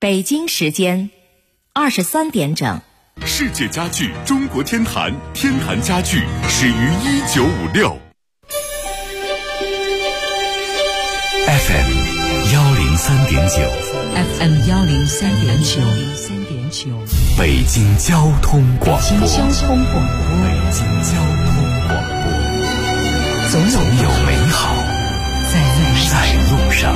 北京时间23点整。 世界家具中国天坛，天坛家具始于1956。FM 103.9 FM 103.9， 北京交通广播。 北京交通广播， 总有美好在路上。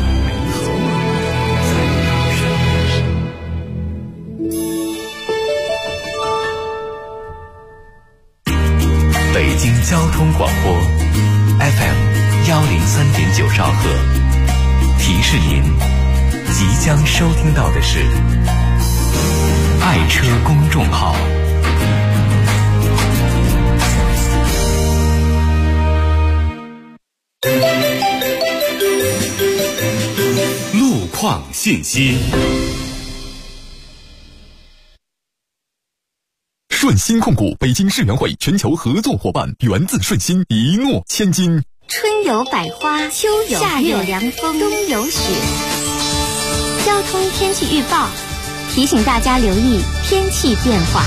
北京交通广播 FM 103.9兆赫，提示您即将收听到的是爱车公众号。路况信息。顺鑫控股北京世园会全球合作伙伴，源自顺鑫，一诺千金。 春有百花，秋有夏有凉风，冬有雪。交通天气预报提醒大家留意天气变化。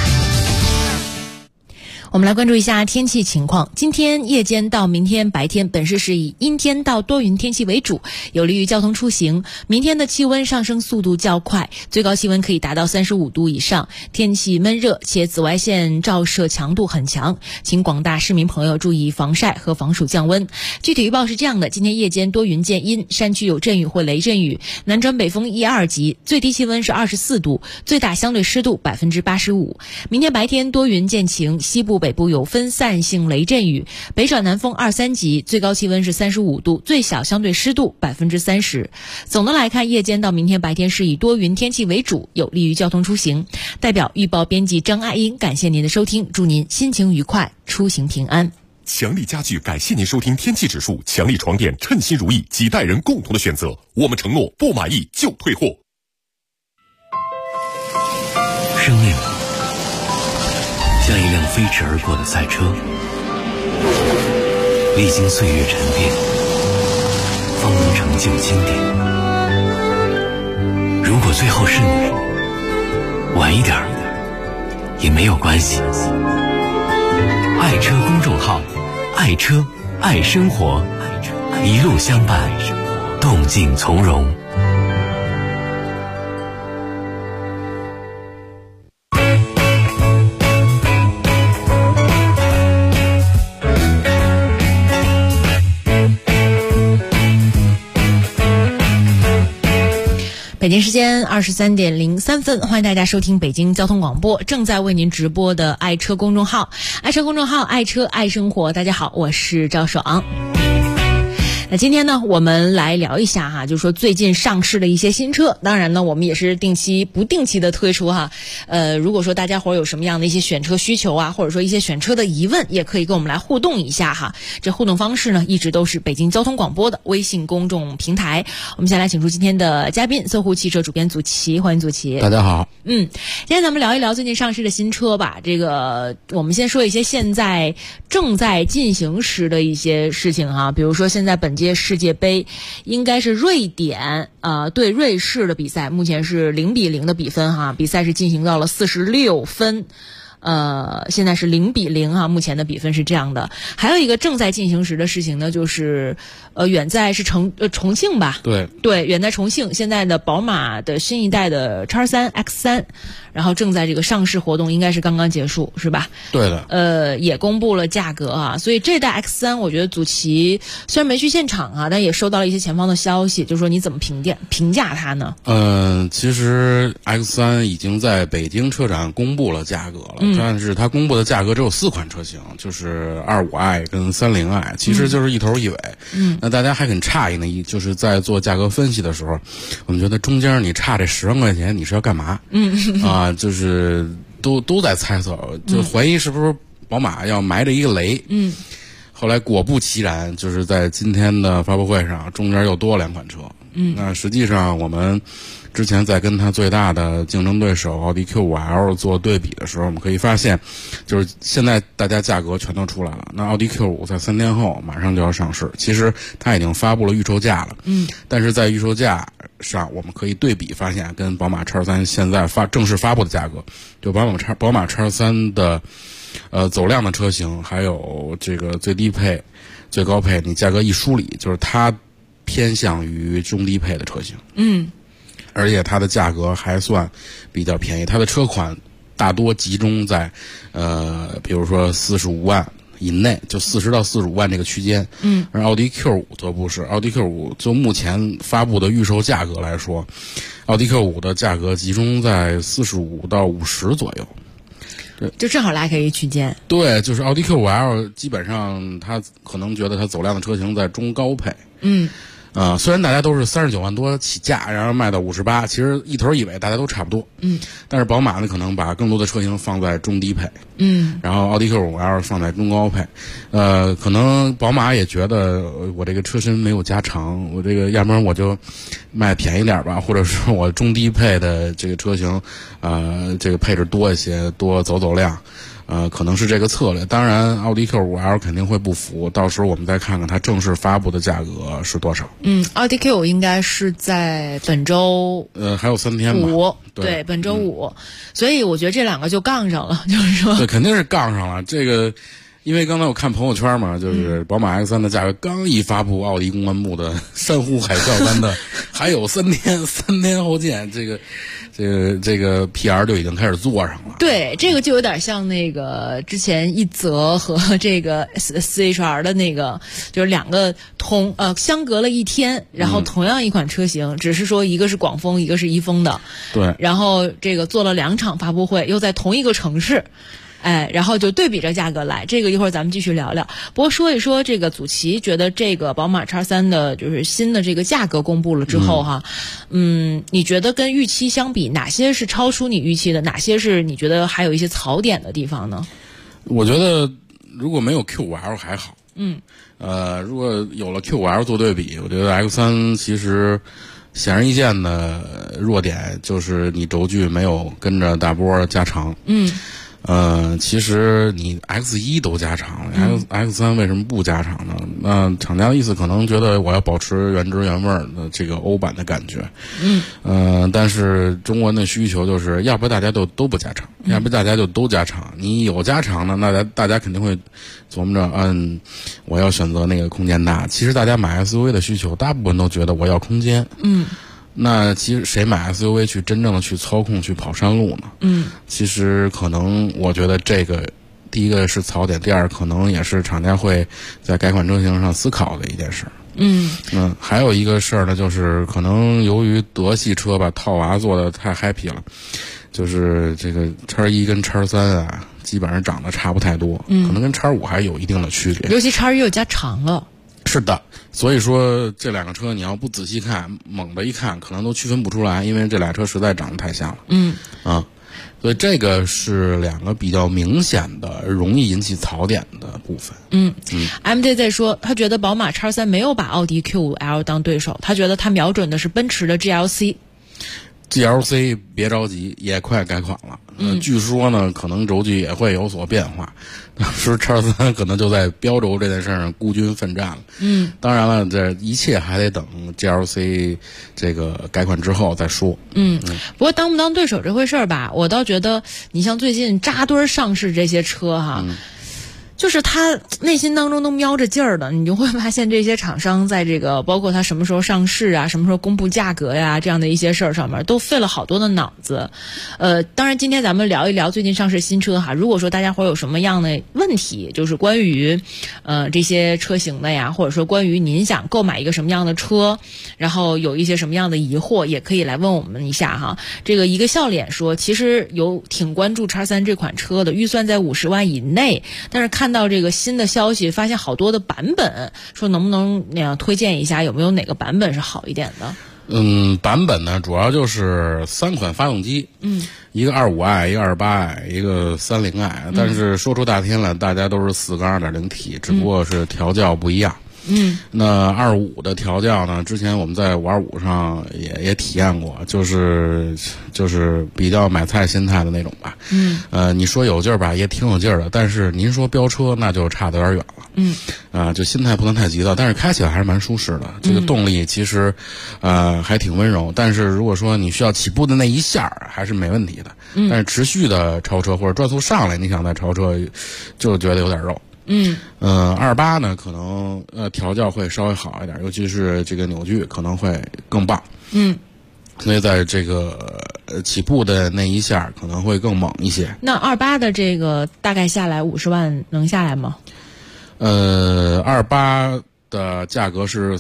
我们来关注一下天气情况。今天夜间到明天白天，本市是以阴天到多云天气为主，有利于交通出行。明天的气温上升速度较快，最高气温可以达到35度以上，天气闷热，且紫外线照射强度很强，请广大市民朋友注意防晒和防暑降温。具体预报是这样的：今天夜间多云见阴，山区有阵雨或雷阵雨，南转北风1、2级，最低气温是24度，最大相对湿度85%。明天白天多云见晴，西部北部有分散性雷阵雨，北转南风2、3级，最高气温是35度，最小相对湿度30%。总的来看，夜间到明天白天是以多云天气为主，有利于交通出行。代表预报编辑张爱英感谢您的收听，祝您心情愉快，出行平安。 强力家具感谢您收听天气指数，强力床垫称心如意，几代人共同的选择，我们承诺不满意就退货。 生命像一辆飞驰而过的赛车，历经岁月沉淀，方能成就经典。如果最后是你，晚一点也没有关系。爱车公众号，爱车爱生活，一路相伴，动静从容。 北京时间23点03分，欢迎大家收听北京交通广播正在为您直播的爱车公众号，爱车公众号，爱车爱生活。大家好，我是赵爽。那今天呢，我们来聊一下哈，就是说最近上市的一些新车。当然呢，我们也是定期不定期的推出哈。如果说大家伙有什么样的一些选车需求啊，或者说一些选车的疑问，也可以跟我们来互动一下哈。这互动方式呢，一直都是北京交通广播的微信公众平台。我们先来请出今天的嘉宾，搜狐汽车主编祖奇，欢迎祖奇。 大家好。 今天咱们聊一聊最近上市的新车吧。这个我们先说一些现在正在进行时的一些事情哈，比如说现在本届世界杯应该是瑞典对瑞士的比赛，目前是0-0的比分哈，比赛是进行到了46分。现在是0-0哈，目前的比分是这样的。还有一个正在进行时的事情呢，就是远在是重庆吧？对，远在重庆，现在的宝马的新一代的 X3 X3， 然后正在这个上市活动，应该是刚刚结束，是吧？ 对的。 也公布了价格啊，所以这代 X3， 我觉得祖奇虽然没去现场啊，但也收到了一些前方的消息，就是说你怎么评价它呢？ 其实 X3 已经在北京车展公布了价格了。但是它公布的价格只有4款车型，就是 25i 跟30i， 其实就是一头一尾。那大家还很诧异呢，就是在做价格分析的时候，我们觉得中间你差这10万块钱你是要干嘛？就是都在猜测，就怀疑是不是宝马要埋着一个雷。后来果不其然，就是在今天的发布会上，中间又多了2款车。那实际上我们之前在跟它最大的竞争对手奥迪 Q5L 做对比的时候，我们可以发现，就是现在大家价格全都出来了。那奥迪 Q5 在3天后马上就要上市，其实它已经发布了预售价了。但是在预售价上我们可以对比发现，跟宝马 X3 现在正式发布的价格，就宝马 X3 的走量的车型，还有这个最低配、最高配，你价格一梳理，就是它偏向于中低配的车型。而且它的价格还算比较便宜，它的车款大多集中在比如说45万以内，就40到45万这个区间。而奥迪 Q5 则不是，奥迪 Q5 就目前发布的预售价格来说，奥迪 Q5 的价格集中在45到50左右。 就正好拉开一区间。 对，就是奥迪 Q5L 基本上他可能觉得它走量的车型在中高配。虽然大家都是39万多起价，然后卖到58，其实一头一尾大家都差不多。但是宝马呢可能把更多的车型放在中低配。然后奥迪 Q5L 放在中高配。可能宝马也觉得我这个车身没有加长，我这个要不然我就卖便宜点吧，或者是我中低配的这个车型这个配置多一些，多走量。可能是这个策略。当然奥迪 Q5L 肯定会不服，到时候我们再看看它正式发布的价格是多少。 奥迪 Q5 应该是在本周还有3天吧。 对，本周5。所以我觉得这两个就杠上了，就是说对，肯定是杠上了。这个因为刚才我看朋友圈嘛，就是宝马 X3 的价格刚一发布，奥迪公关部的山呼海啸般的还有3天后见，这个 PR 就已经开始做上了。 对，这个就有点像那个之前一泽和这个 4HR 的那个，就是两个相隔了1天，然后同样一款车型，只是说一个是广丰，一个是一丰的。 对。 然后这个做了2场发布会，又在同一个城市。然后就对比着价格来，这个一会儿咱们继续聊聊。不过说一说这个祖奇觉得这个宝马 X3 的就是新的这个价格公布了之后哈，你觉得跟预期相比，哪些是超出你预期的，哪些是你觉得还有一些槽点的地方呢？ 我觉得如果没有 Q5L 还好。如果有了 Q5L 做对比，我觉得 X3 其实显而易见的弱点就是你轴距没有跟着大波加长。其实你 X1 都加长了，X3 为什么不加长呢？那厂家的意思可能觉得我要保持原汁原味的这个欧版的感觉。但是中国人的需求就是要不大家都不加长，要不大家就都加长。你有加长的，那大家肯定会琢磨着，我要选择那个空间大。其实大家买 SUV 的需求，大部分都觉得我要空间。那其实谁买 SUV 去真正的去操控去跑山路呢？其实可能我觉得这个第一个是槽点，第二可能也是厂家会在改款车型上思考的一件事。还有一个事儿呢，就是可能由于德系车吧套娃做的太 happy 了，就是这个 X1 跟 X3 啊基本上长得差不太多，可能跟 X5 还有一定的区别， 尤其 X1 又加长了。 是的，所以说这两个车你要不仔细看，猛的一看可能都区分不出来，因为这俩车实在长得太像了。所以这个是两个比较明显的容易引起槽点的部分。 MJ 在说他觉得宝马 X3 没有把奥迪 Q5L 当对手，他觉得他瞄准的是奔驰的 GLC。GLC 别着急，也快改款了。据说呢，可能轴距也会有所变化。当时 X3 可能就在标轴这件事上孤军奋战了。当然了，这一切还得等 GLC 这个改款之后再说。 不过当不当对手这回事儿吧，我倒觉得你像最近扎堆上市这些车哈。就是他内心当中都瞄着劲儿的，你就会发现这些厂商在这个包括他什么时候上市啊，什么时候公布价格呀，这样的一些事儿上面都费了好多的脑子。当然今天咱们聊一聊最近上市新车哈，如果说大家会有什么样的问题，就是关于这些车型的呀，或者说关于您想购买一个什么样的车，然后有一些什么样的疑惑，也可以来问我们一下哈。这个一个笑脸说，其实有挺关注 X3 这款车的，预算在50万以内，但是看到这个新的消息，发现好多的版本，说能不能那样推荐一下，有没有哪个版本是好一点的？ 版本呢主要就是3款发动机，一个25i，一个28i，一个30i，但是说出大天来，大家都是4缸 2.0T，只不过是调教不一样。 那25的调教呢，之前我们在525上也体验过，就是比较买菜心态的那种吧。你说有劲儿吧，也挺有劲儿的，但是您说飙车那就差得有点远了。就心态不能太急躁，但是开起来还是蛮舒适的。这个动力其实还挺温柔，但是如果说你需要起步的那一下还是没问题的。但是持续的超车或者转速上来，你想再超车，就觉得有点肉。28呢，可能调教会稍微好一点，尤其是这个扭矩可能会更棒。所以在这个起步的那一下可能会更猛一些。 那28的这个大概下来50万能下来吗 ？28的价格是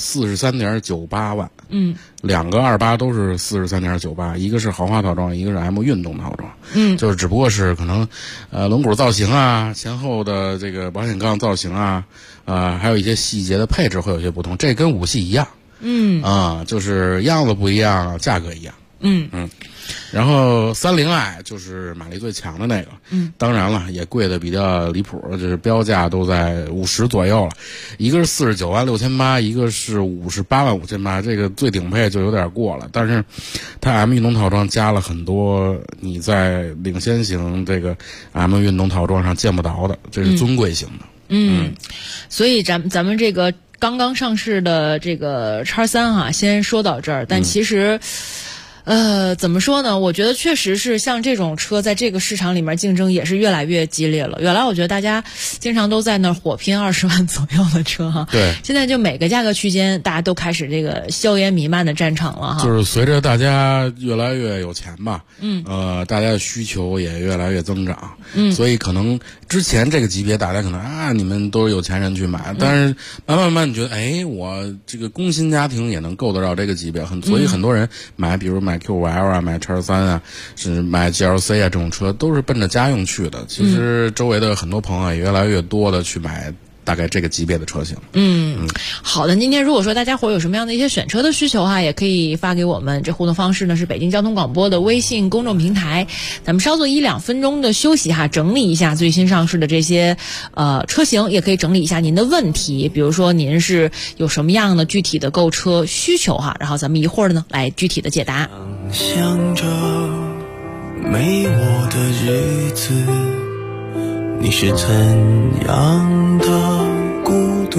43.98万。两个28都是43.98，一个是豪华套装，一个是 M 运动套装。就是只不过是可能轮毂造型啊，前后的这个保险杠造型啊，还有一些细节的配置会有些不同。这跟5系一样。就是样子不一样，价格一样。然后30i 就是马力最强的那个。当然了，也贵的比较离谱，就是标价都在50左右了。一个是49万6800，一个是58万5800，这个最顶配就有点过了。但是它 M 运动套装加了很多你在领先型这个 M 运动套装上见不到的，这是尊贵型的。 所以咱们这个刚刚上市的这个X3哈，先说到这儿。但其实，怎么说呢？我觉得确实是像这种车在这个市场里面竞争也是越来越激烈了。原来我觉得大家经常都在那儿火拼20万左右的车哈， 对， 现在就每个价格区间大家都开始这个硝烟弥漫的战场了哈。 就是随着大家越来越有钱吧，大家的需求也越来越增长，所以可能之前这个级别大家可能你们都是有钱人去买，但是慢慢你觉得我这个工薪家庭也能够得到这个级别，所以很多人买，比如买 QL 啊，买 X3啊，甚至买 GLC 啊，这种车都是奔着家用去的。其实周围的很多朋友也越来越多的去买大概这个级别的车型。 好的，今天如果说大家伙有什么样的一些选车的需求哈，也可以发给我们。这互动方式呢是北京交通广播的微信公众平台。咱们稍作1-2分钟的休息哈，整理一下最新上市的这些车型，也可以整理一下您的问题，比如说您是有什么样的具体的购车需求哈，然后咱们一会儿呢来具体的解答。 想着没我的日子，你是怎样的孤独？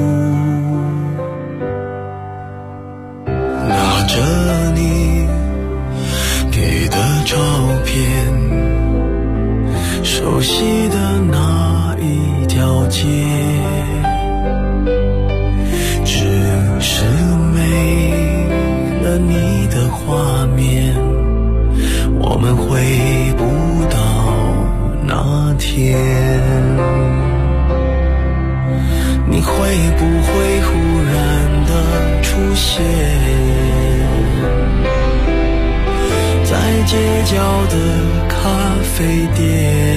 拿着你给的照片，熟悉的那一条街，只是没了你的画面，我们回不到那天。你会不会忽然的出现在街角的咖啡店？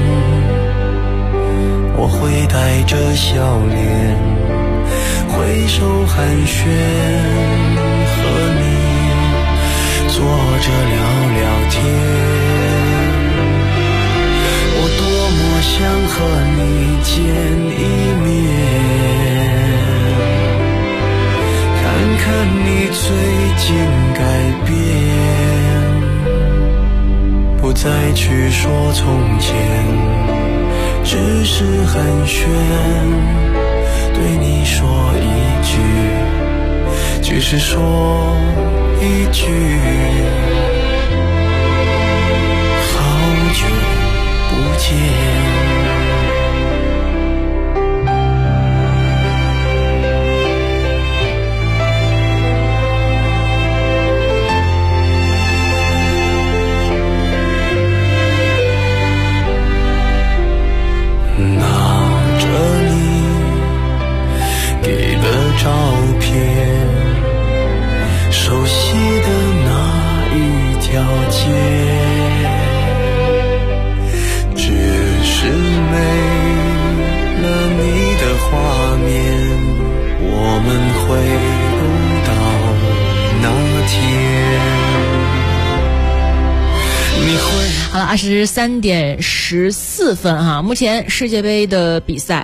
我会带着笑脸挥手寒暄，和你坐着聊聊天。我多么想和你见一面，看看你最近改变，不再去说从前，只是寒暄，对你说一句，只是说一句，好久不见。照片，熟悉的那一条街，只是没了你的画面，我们回不到那天。你会好了，23点14分哈，目前世界杯的比赛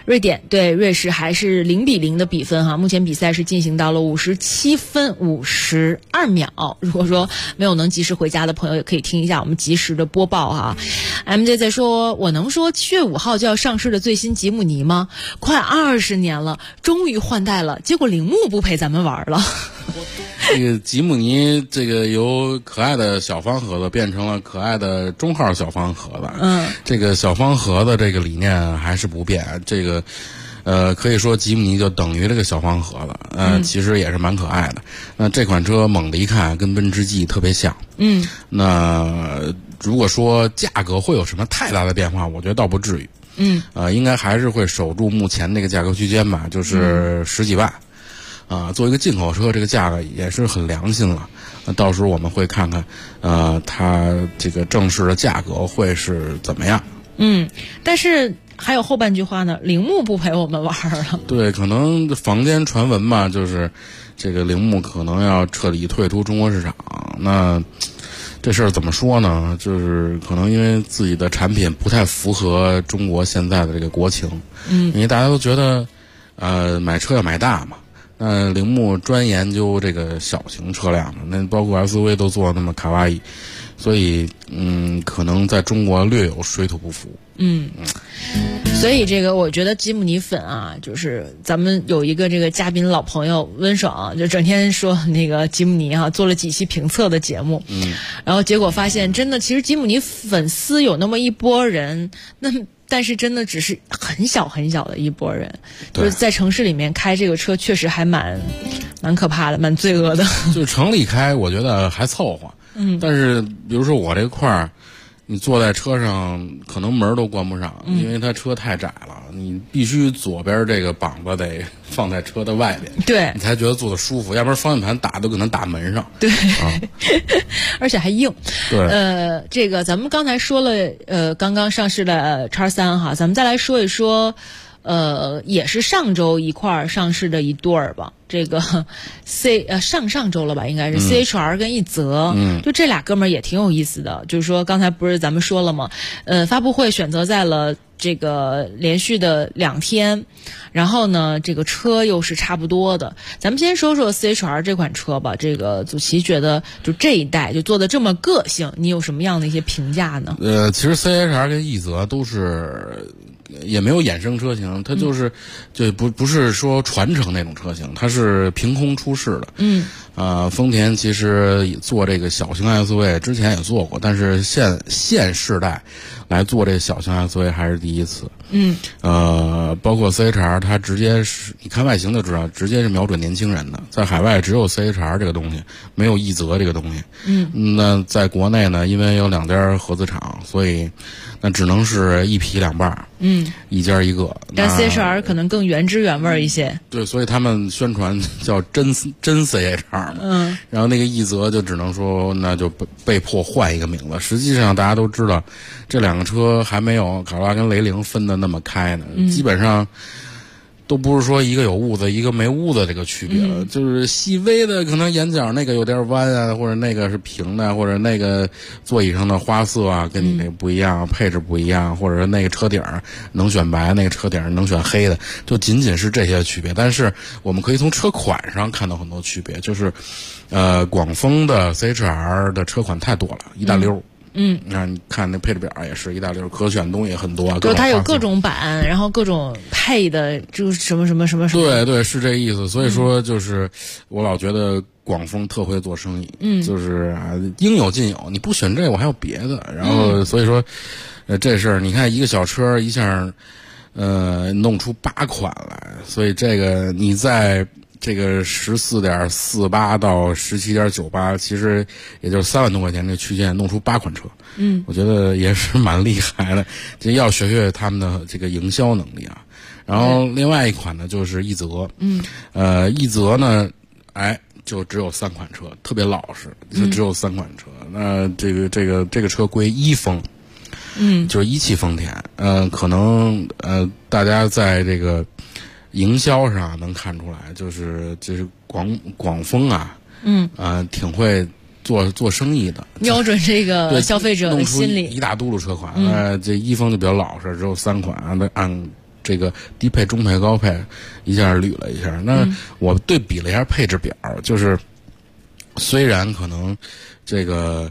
瑞典对瑞士还是0-0的比分哈，目前比赛是进行到了57分52秒。如果说没有能及时回家的朋友，也可以听一下我们及时的播报哈。MJ 在说，我能说7月5号就要上市的最新吉姆尼吗？快20年了，终于换代了，结果铃木不陪咱们玩了。 这个吉姆尼这个由可爱的小方盒子变成了可爱的中号小方盒子，这个小方盒子这个理念还是不变，这个可以说吉姆尼就等于这个小方盒子，其实也是蛮可爱的。那这款车猛地一看跟奔驰 G 特别像，那如果说价格会有什么太大的变化，我觉得倒不至于，应该还是会守住目前那个价格区间吧，就是10几万。作为一个进口车，这个价格也是很良心了。到时候我们会看看，它这个正式的价格会是怎么样。 但是还有后半句话呢，铃木不陪我们玩了。对， 可能坊间传闻嘛，就是这个铃木可能要彻底退出中国市场。那这事儿怎么说呢？就是可能因为自己的产品不太符合中国现在的这个国情。因为大家都觉得，买车要买大嘛。铃木专研究这个小型车辆的，那包括 SUV 都做那么卡哇伊，所以可能在中国略有水土不服。 所以这个我觉得吉姆尼粉啊，就是咱们有一个这个嘉宾老朋友温爽，就整天说那个吉姆尼做了几期评测的节目，然后结果发现真的，其实吉姆尼粉丝有那么一波人，但是真的只是很小很小的一波人，就是在城市里面开这个车确实还蛮可怕的，蛮罪恶的。 就是城里开我觉得还凑合，但是比如说我这块儿，你坐在车上可能门都关不上，因为它车太窄了，你必须左边这个膀子得放在车的外边， 对， 你才觉得坐得舒服，要不然方向盘打都可能打门上， 对，而且还硬。 对， 这个咱们刚才说了，刚刚上市的X3哈，咱们再来说一说，也是上周一块儿上市的一对儿吧。这个上周了吧，应该是 CHR 跟一泽，就这俩哥们儿也挺有意思的。就是说，刚才不是咱们说了吗？发布会选择在了这个连续的2天，然后呢，这个车又是差不多的。咱们先说说 CHR 这款车吧。这个祖奇觉得，就这一代就做的这么个性，你有什么样的一些评价呢？ 其实 CHR 跟一泽都是。也没有衍生车型，它就是就不是说传承那种车型，它是凭空出世的。丰田其实做这个小型 SUV 之前也做过，但是现世代来做这个小型 SUV 还是第一次。包括 CHR 它直接是你看外形就知道，直接是瞄准年轻人的，在海外只有 CHR 这个东西，没有一泽这个东西。那在国内呢，因为有2家合资厂，所以那只能是一劈2半，一家一个。 但 CHR 可能更原汁原味一些。 对，所以他们宣传叫真 CHR 嘛。然后那个一泽就只能说那就被迫换一个名字。实际上大家都知道，这2个车还没有卡罗拉跟雷凌分的那么开呢，基本上都不是说一个有痦子一个没痦子这个区别了，就是细微的可能眼角那个有点弯啊，或者那个是平的，或者那个座椅上的花色啊跟你那个不一样，配置不一样，或者是那个车顶能选白，那个车顶能选黑的，就仅仅是这些区别。但是我们可以从车款上看到很多区别，就是广丰的 CHR 的车款太多了，一大溜。那你看那配置表也是一大溜，可选东西也很多， 对，它有各种版，然后各种配的，就是什么。 对，是这意思。所以说，就是我老觉得广丰特会做生意，就是应有尽有，你不选这我还有别的。然后所以说，这事儿你看一个小车一下，弄出8款来，所以这个你在。这个14.48到17.98，其实也就是3万多块钱这个区间弄出8款车，我觉得也是蛮厉害的。这要学他们的这个营销能力啊。然后另外一款呢就是一泽，一泽呢，就只有3款车，特别老实，就只有3款车。那这个车归一丰，就是一汽丰田，可能大家在这个。营销上能看出来，就是广丰啊，挺会做生意的， 瞄准这个消费者的心理。 一大嘟噜车款，这一丰就比较老实，只有3款，按这个低配、中配、高配一下捋了一下。那我对比了一下配置表，就是虽然可能这个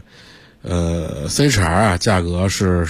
CHR 啊价格是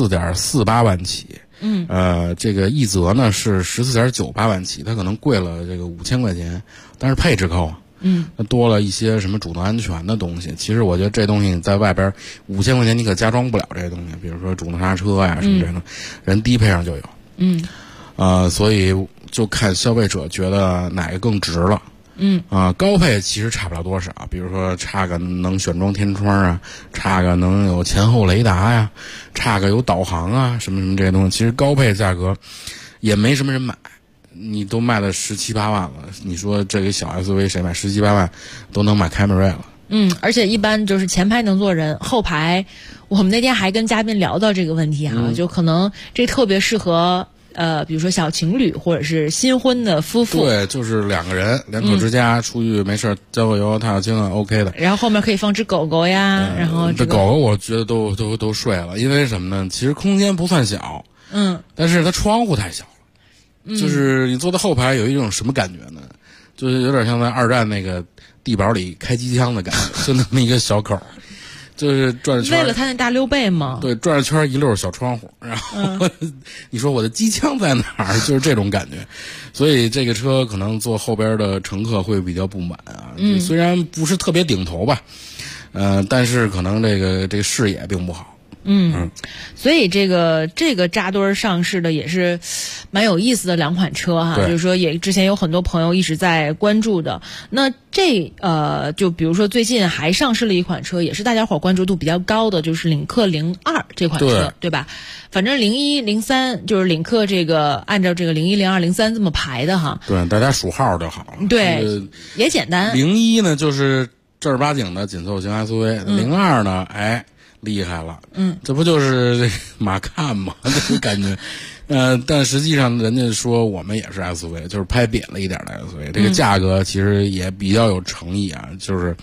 14.48万起，这个奕泽呢是14.98万起，它可能贵了这个5000块钱，但是配置高啊。它多了一些什么主动安全的东西。其实我觉得这东西在外边5000块钱你可加装不了这些东西，比如说主动刹车呀什么这种，人低配上就有。所以就看消费者觉得哪个更值了。高配其实差不了多少，比如说差个能选装天窗啊，差个能有前后雷达呀，差个有导航啊，什么这些东西，其实高配价格也没什么人买。你都卖了17、18万了，你说这个小 SUV 谁买17、18万都能买凯美瑞了。 而且一般就是前排能坐人，后排我们那天还跟嘉宾聊到这个问题就可能这特别适合比如说小情侣或者是新婚的夫妇。 对，就是两个人两口之家出去没事浇个油踏踏青啊 OK 的。 然后后面可以放只狗狗呀，然后这狗狗我觉得都睡了，因为什么呢？其实空间不算小，但是它窗户太小了。就是你坐在后排有一种什么感觉呢？就是有点像在二战那个地堡里开机枪的感觉，就那么一个小口，就是转着圈。 为了他那大溜背吗？ 对，转着圈一溜小窗户，然后你说我的机枪在哪儿？就是这种感觉。所以这个车可能坐后边的乘客会比较不满啊。虽然不是特别顶头吧，但是可能这个视野并不好。 所以这个扎堆上市的也是蛮有意思的两款车哈，就是说也之前有很多朋友一直在关注的。那就比如说最近还上市了一款车，也是大家伙关注度比较高的，就是领克02这款车，对吧？反正01、03就是领克这个按照这个01、02、03这么排的哈。 对，大家数号就好了。 对，也简单。 01呢就是正儿八经的紧凑型 SUV，02呢，厉害了，这不就是这马看吗？这个感觉，但实际上人家说我们也是 SUV， 就是拍扁了一点的 SUV，这个价格其实也比较有诚意啊，就是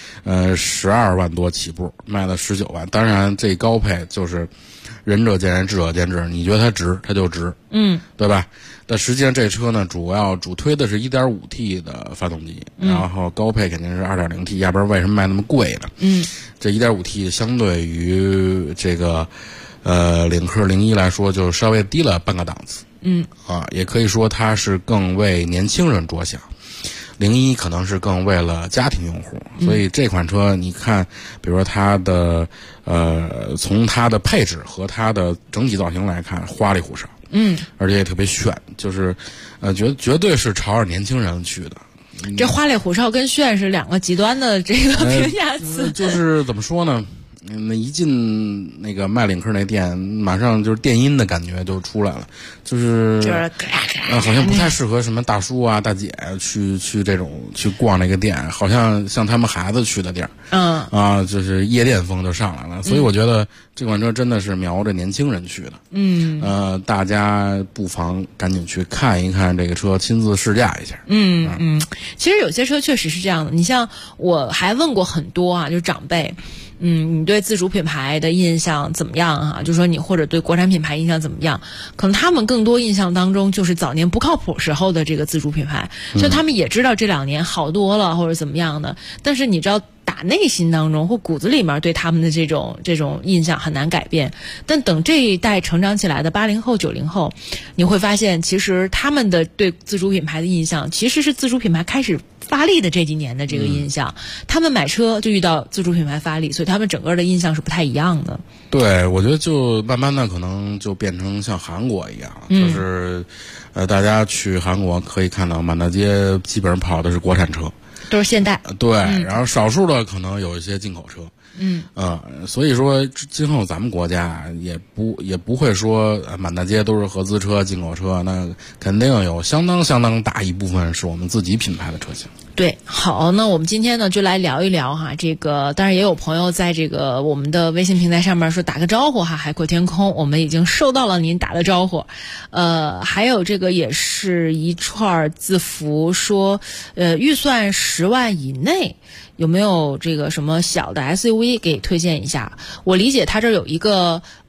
，12万多起步，卖了19万。当然，这高配就是仁者见仁，智者见智，你觉得它值，它就值，对吧？但实际上这车呢，主推的是 1.5T 的发动机，然后高配肯定是 2.0T， 要不然为什么卖那么贵呢？这 1.5T 相对于这个领克01来说，就稍微低了半个档次。也可以说它是更为年轻人着想。01可能是更为了家庭用户，所以这款车你看，比如说它的从它的配置和它的整体造型来看，花里胡哨。而且也特别炫，就是绝对是朝着年轻人去的。 这花里胡哨跟炫是两个极端的这个评价词。 就是怎么说呢？那一进那个卖领克那店，马上就是电音的感觉就出来了，就是好像不太适合什么大叔啊大姐去这种去逛那个店，好像他们孩子去的地儿。就是夜店风就上来了，所以我觉得这款车真的是瞄着年轻人去的。大家不妨赶紧去看一看这个车，亲自试驾一下。 其实有些车确实是这样的，你像我还问过很多啊，就是长辈。你对自主品牌的印象怎么样啊？就说你或者对国产品牌印象怎么样？可能他们更多印象当中就是早年不靠谱时候的这个自主品牌，所以他们也知道这2年好多了或者怎么样的。但是你知道，打内心当中或骨子里面对他们的这种印象很难改变。但等这一代成长起来的80后、90后，你会发现，其实他们的对自主品牌的印象，其实是自主品牌开始发力的这几年的这个印象。他们买车就遇到自主品牌发力，所以他们整个的印象是不太一样的。 对，我觉得就慢慢的可能就变成像韩国一样，就是大家去韩国可以看到满大街基本上跑的是国产车， 都是现代。 对，然后少数的可能有一些进口车。所以说今后咱们国家也不会说满大街都是合资车、进口车，那肯定有相当大一部分是我们自己品牌的车型。 对，好，那我们今天呢就来聊一聊哈，这个当然也有朋友在这个我们的微信平台上面说打个招呼哈，海阔天空，我们已经收到了您打的招呼。还有这个也是一串字符说，预算10万以内有没有这个什么小的 SUV 给推荐一下？我理解他这有一个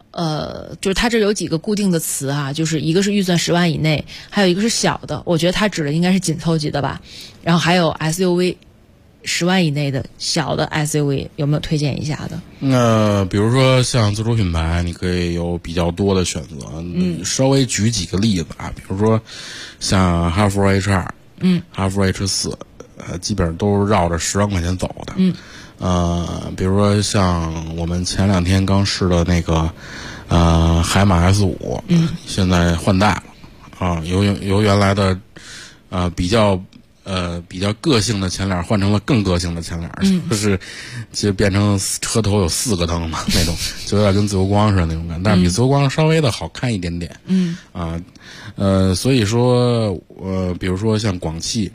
就是它这有几个固定的词啊，就是一个是预算10万以内，还有一个是小的，我觉得它指的应该是紧凑级的吧。然后还有 SUV 10万以内的小的 SUV 有没有推荐一下的？ 比如说像自主品牌，你可以有比较多的选择。稍微举几个例子啊，比如说像哈弗 H2，哈弗 H4，基本上都是绕着10万块钱走的。比如说像我们前2天刚试的那个海马 S5，现在换代了啊，由原来的比较个性的前脸换成了更个性的前脸，就变成车头有4个灯嘛那种，就有点跟自由光似的那种感觉，但是比自由光稍微的好看一点点。所以说比如说像广汽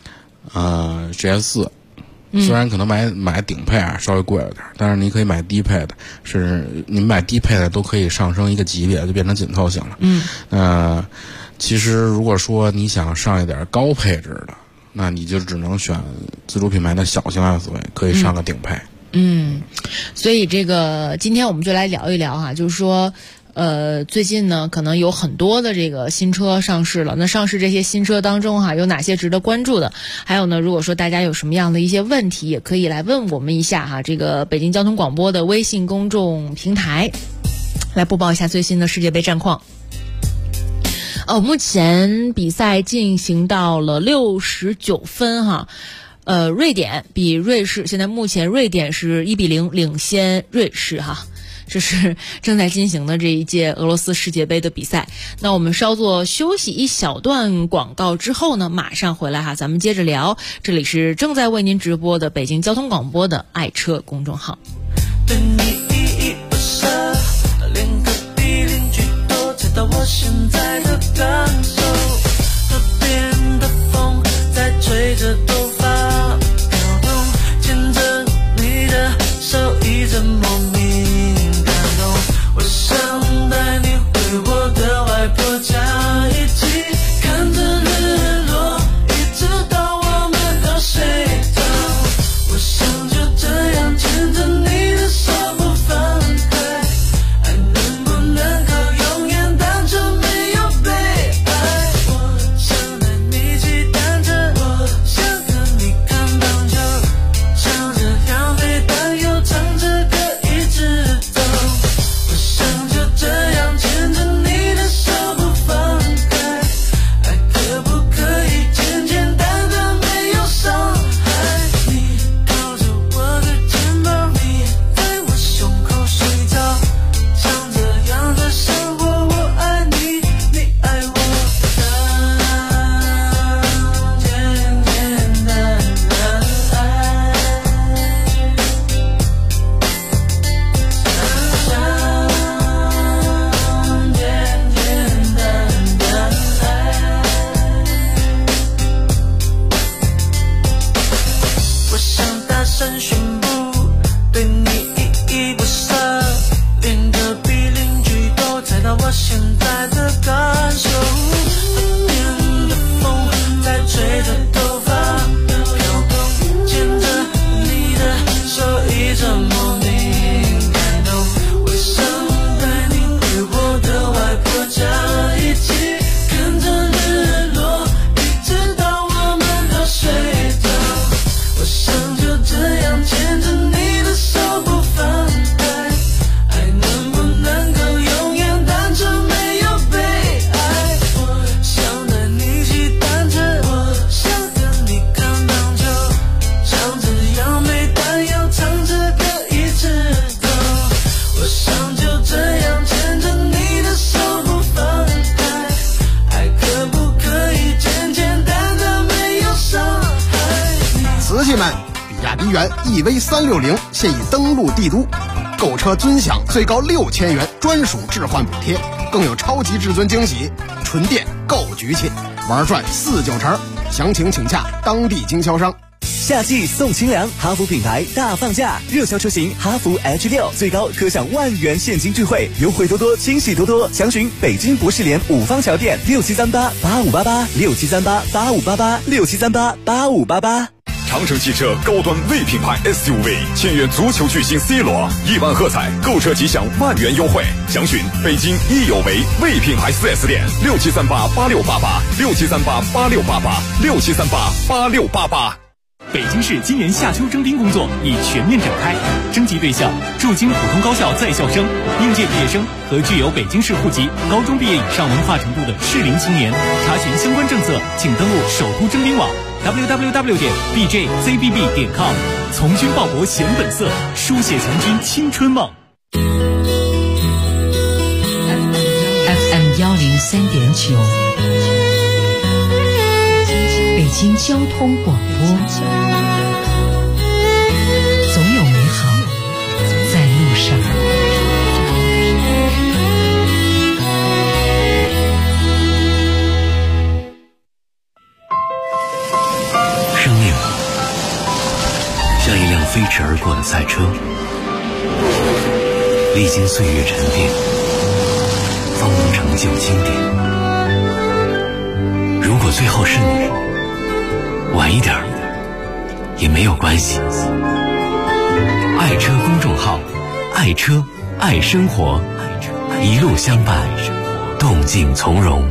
GS4。虽然可能买顶配啊稍微贵了点，但是你可以买低配的，是你买低配的都可以上升一个级别，就变成紧凑型了。其实如果说你想上一点高配置的，那你就只能选自主品牌的小型 SUV， 可以上个顶配。 所以这个今天我们就来聊一聊哈，就是说最近呢，可能有很多的这个新车上市了。那上市这些新车当中哈，有哪些值得关注的？还有呢，如果说大家有什么样的一些问题，也可以来问我们一下哈。这个北京交通广播的微信公众平台，来播报一下最新的世界杯战况。目前比赛进行到了69分哈。瑞典比瑞士，现在目前瑞典是1-0领先瑞士哈。这是正在进行的这一届俄罗斯世界杯的比赛。那我们稍作休息一小段广告之后呢，马上回来哈，咱们接着聊。这里是正在为您直播的北京交通广播的爱车公众号。对你依依不舍，连隔壁邻居都知道我现在的感受。河边的风在吹着头发飘动，牵着你的手一直莫名。我想带你回我的外婆家，一起看着日落，一直到我们都睡着。我想就这样牵着你的手不放开，爱能不能够永远单纯没有被爱。我想带你骑单车，我想和你看棒球，像这样没担忧，唱着歌一直走。这样牵着你的手不放开，爱可不可以简简单单没有伤害？你靠着我的肩膀，你在我胸口睡着，像这样的生活，我爱你，你爱我，简简单单爱。声宣布对你依依不舍，连隔壁邻居都猜到我现在的感受。河边的风在吹着头发飘动，牵着你的手一直莫名感动。我想带你回我的外婆家，一起看着日落，一直到我们都睡着。我想就这样牵着你的手不放开，爱能不能够永远单纯没有被爱。我想带你骑单车，我想和你看棒球，像这样没担忧，唱着歌一直走。我想就这样牵着你的手不放开，爱可不可以简简单单没有伤害？ 瓷器们，比亚迪元 EV360现已登陆帝都，购车尊享最高6000元专属置换补贴，更有超级至尊惊喜，纯电够局气，玩转49成，详情请洽当地经销商。 夏季送清凉，哈弗品牌大放价，热销车型哈弗 H6 最高可享10000元现金钜惠，优惠多多，惊喜多多。详询北京博士联5方桥店，67388588，67388588，67388588。 长城汽车高端 V 品牌 SUV 签约足球巨星 C 罗，1万喝彩，购车即享万元优惠。详询北京益友为 V 品牌 4S 店，67388688，67388688，67388688。 北京市今年夏秋征兵工作已全面展开，征集对象驻京普通高校在校生、应届毕业生和具有北京市户籍、高中毕业以上文化程度的适龄青年。查询相关政策，请登录首都征兵网 www.bjcbb.com。从军报国显本色，书写强军青春梦。 FM 103.9，北京交通广播，总有美好在路上。 生命像一辆飞驰而过的赛车，历经岁月沉淀，方能成就经典。如果最后是你，晚一点也没有关系。爱车公众号，爱车爱生活，一路相伴，动静从容。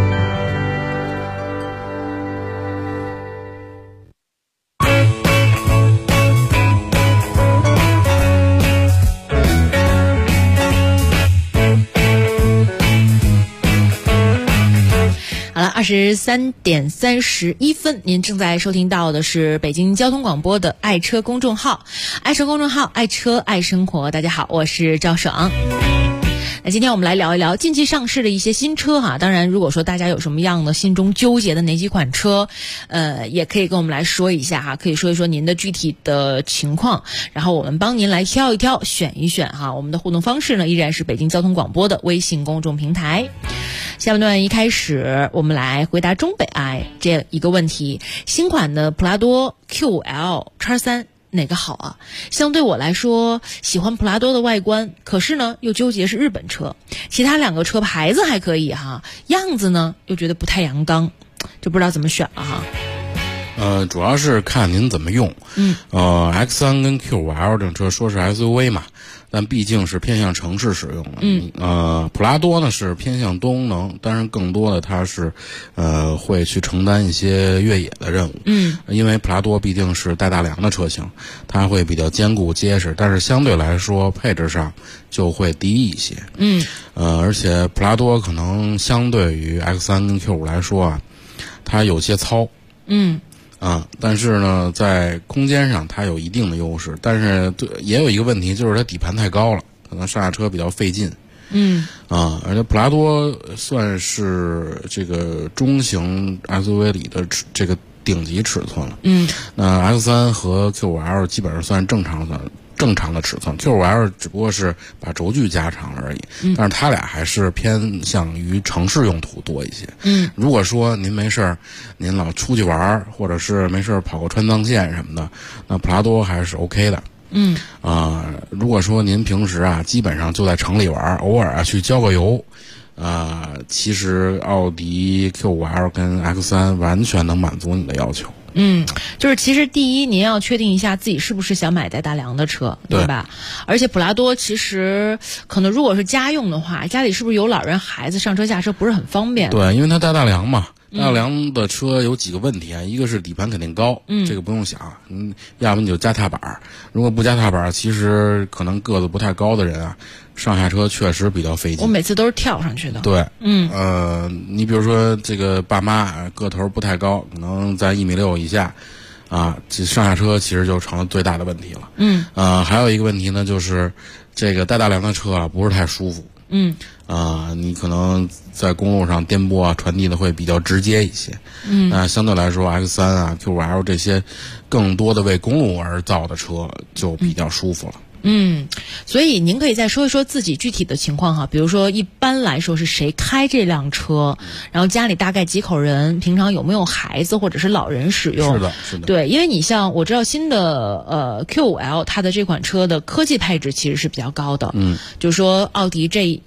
23:31，您正在收听到的是北京交通广播的爱车公众号，爱车公众号，爱车爱生活。大家好，我是赵爽。那今天我们来聊一聊近期上市的一些新车哈。当然，如果说大家有什么样的心中纠结的哪几款车，也可以跟我们来说一下哈，可以说一说您的具体的情况，然后我们帮您来挑一挑，选一选哈。我们的互动方式呢，依然是北京交通广播的微信公众平台。下半段一开始，我们来回答中北爱这一个问题：新款的普拉多 Q5L X3。哪个好啊？相对我来说，喜欢普拉多的外观，可是呢，又纠结是日本车。其他两个车牌子还可以哈，样子呢又觉得不太阳刚，就不知道怎么选了哈。 主要是看您怎么用。X3 跟 Q5L 这车说是 SUV 嘛，但毕竟是偏向城市使用的。普拉多呢是偏向动能，但是更多的它是会去承担一些越野的任务。因为普拉多毕竟是带大梁的车型，它会比较坚固结实，但是相对来说配置上就会低一些。而且普拉多可能相对于 X3 跟 Q5 来说啊，它有些糙。但是呢，在空间上它有一定的优势，但是也有一个问题，就是它底盘太高了，可能上下车比较费劲。而且普拉多算是这个中型 SUV 里的这个顶级尺寸了。那 X3 和 Q5L 基本上算正常的尺寸， Q5L 只不过是把轴距加长了而已。但是它俩还是偏向于城市用途多一些。如果说您没事儿，您老出去玩，或者是没事儿跑个川藏线什么的，那普拉多还是 OK 的。如果说您平时啊基本上就在城里玩，偶尔啊去郊个游，其实奥迪 Q5L 跟 X3 完全能满足你的要求。 就是其实第一，您要确定一下自己是不是想买带大梁的车，对吧？而且普拉多其实可能如果是家用的话，家里是不是有老人孩子上车下车不是很方便？ 对，因为它带大梁嘛。大梁的车有几个问题啊，一个是底盘肯定高，这个不用想，要不你就加踏板，如果不加踏板，其实可能个子不太高的人啊，上下车确实比较费劲。 我每次都是跳上去的。 对，你比如说这个爸妈个头不太高，可能在1.6米以下，这上下车其实就成了最大的问题了。还有一个问题呢，就是这个带大梁的车啊，不是太舒服。你可能在公路上颠簸啊，传递的会比较直接一些。那相对来说 X3 啊 Q5L 这些更多的为公路而造的车就比较舒服了。 所以您可以再说一说自己具体的情况哈，比如说一般来说是谁开这辆车，然后家里大概几口人，平常有没有孩子或者是老人使用？ 是的。 对，因为你像我知道新的Q5L 它的这款车的科技配置其实是比较高的。就是说奥迪这